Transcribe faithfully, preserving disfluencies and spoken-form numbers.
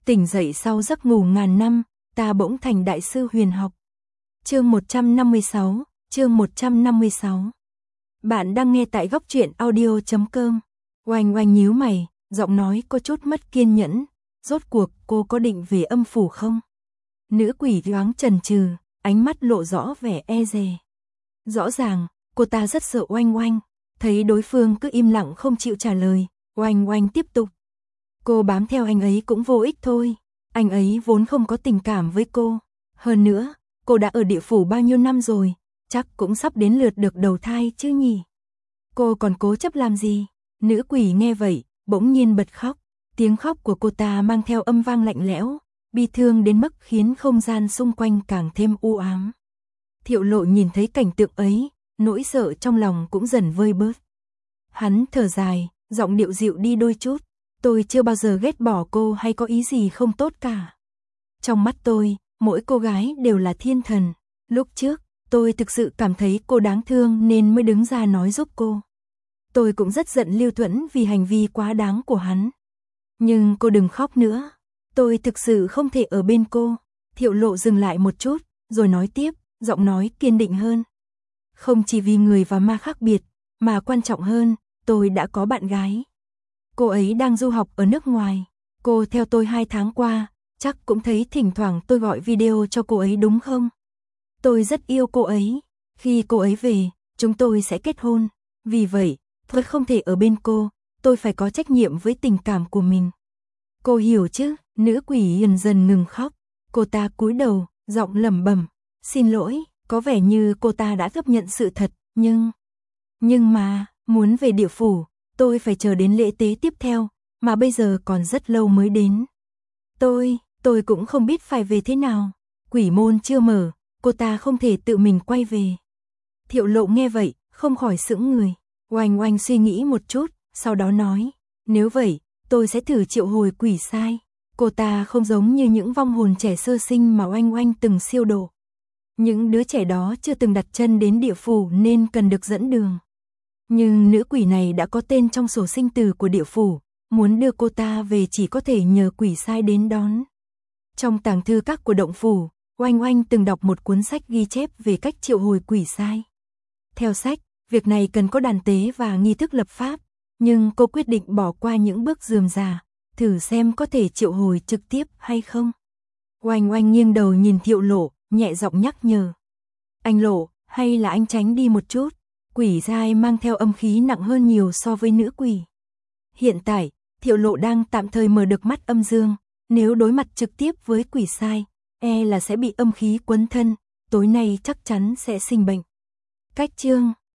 Tỉnh dậy sau giấc ngủ ngàn năm, ta bỗng thành đại sư huyền học. Chương một trăm năm mươi sáu, chương một trăm năm mươi sáu. Bạn đang nghe tại góc truyện audio chấm com. Oanh oanh nhíu mày, giọng nói có chút mất kiên nhẫn, rốt cuộc cô có định về âm phủ không? Nữ quỷ thoáng chần chừ, ánh mắt lộ rõ vẻ e dè. Rõ ràng, cô ta rất sợ Oanh Oanh, thấy đối phương cứ im lặng không chịu trả lời, Oanh Oanh tiếp tục. Cô bám theo anh ấy cũng vô ích thôi, anh ấy vốn không có tình cảm với cô. Hơn nữa, cô đã ở địa phủ bao nhiêu năm rồi, chắc cũng sắp đến lượt được đầu thai chứ nhỉ. Cô còn cố chấp làm gì? Nữ quỷ nghe vậy, bỗng nhiên bật khóc, tiếng khóc của cô ta mang theo âm vang lạnh lẽo, bi thương đến mức khiến không gian xung quanh càng thêm u ám. Thiệu Lộ nhìn thấy cảnh tượng ấy, nỗi sợ trong lòng cũng dần vơi bớt. Hắn thở dài, giọng điệu dịu đi đôi chút, tôi chưa bao giờ ghét bỏ cô hay có ý gì không tốt cả. Trong mắt tôi, mỗi cô gái đều là thiên thần. Lúc trước, tôi thực sự cảm thấy cô đáng thương nên mới đứng ra nói giúp cô. Tôi cũng rất giận Lưu Thuẫn vì hành vi quá đáng của hắn. Nhưng cô đừng khóc nữa, tôi thực sự không thể ở bên cô. Thiệu Lộ dừng lại một chút, rồi nói tiếp, giọng nói kiên định hơn. Không chỉ vì người và ma khác biệt, mà quan trọng hơn, tôi đã có bạn gái. Cô ấy đang du học ở nước ngoài. Cô theo tôi hai tháng qua, chắc cũng thấy thỉnh thoảng tôi gọi video cho cô ấy đúng không? Tôi rất yêu cô ấy. Khi cô ấy về, chúng tôi sẽ kết hôn. Vì vậy, tôi không thể ở bên cô, tôi phải có trách nhiệm với tình cảm của mình. Cô hiểu chứ? Nữ quỷ dần dần ngừng khóc. Cô ta cúi đầu, giọng lẩm bẩm. Xin lỗi, có vẻ như cô ta đã chấp nhận sự thật, nhưng... Nhưng mà, muốn về địa phủ, tôi phải chờ đến lễ tế tiếp theo, mà bây giờ còn rất lâu mới đến. Tôi, tôi cũng không biết phải về thế nào. Quỷ môn chưa mở, cô ta không thể tự mình quay về. Thiệu Lộ nghe vậy, không khỏi sững người. Oanh Oanh suy nghĩ một chút, sau đó nói, nếu vậy, tôi sẽ thử triệu hồi quỷ sai. Cô ta không giống như những vong hồn trẻ sơ sinh mà Oanh Oanh từng siêu độ. Những đứa trẻ đó chưa từng đặt chân đến địa phủ nên cần được dẫn đường. Nhưng nữ quỷ này đã có tên trong sổ sinh tử của địa phủ, muốn đưa cô ta về chỉ có thể nhờ quỷ sai đến đón. Trong tàng thư các của động phủ, Oanh Oanh từng đọc một cuốn sách ghi chép về cách triệu hồi quỷ sai. Theo sách, việc này cần có đàn tế và nghi thức lập pháp, nhưng cô quyết định bỏ qua những bước rườm rà, thử xem có thể triệu hồi trực tiếp hay không. Oanh Oanh nghiêng đầu nhìn Thiệu Lộ, nhẹ giọng nhắc nhở. Anh Lộ, hay là anh tránh đi một chút, quỷ sai mang theo âm khí nặng hơn nhiều so với nữ quỷ. Hiện tại, Thiệu Lộ đang tạm thời mở được mắt âm dương, nếu đối mặt trực tiếp với quỷ sai, e là sẽ bị âm khí quấn thân, tối nay chắc chắn sẽ sinh bệnh. Cách chương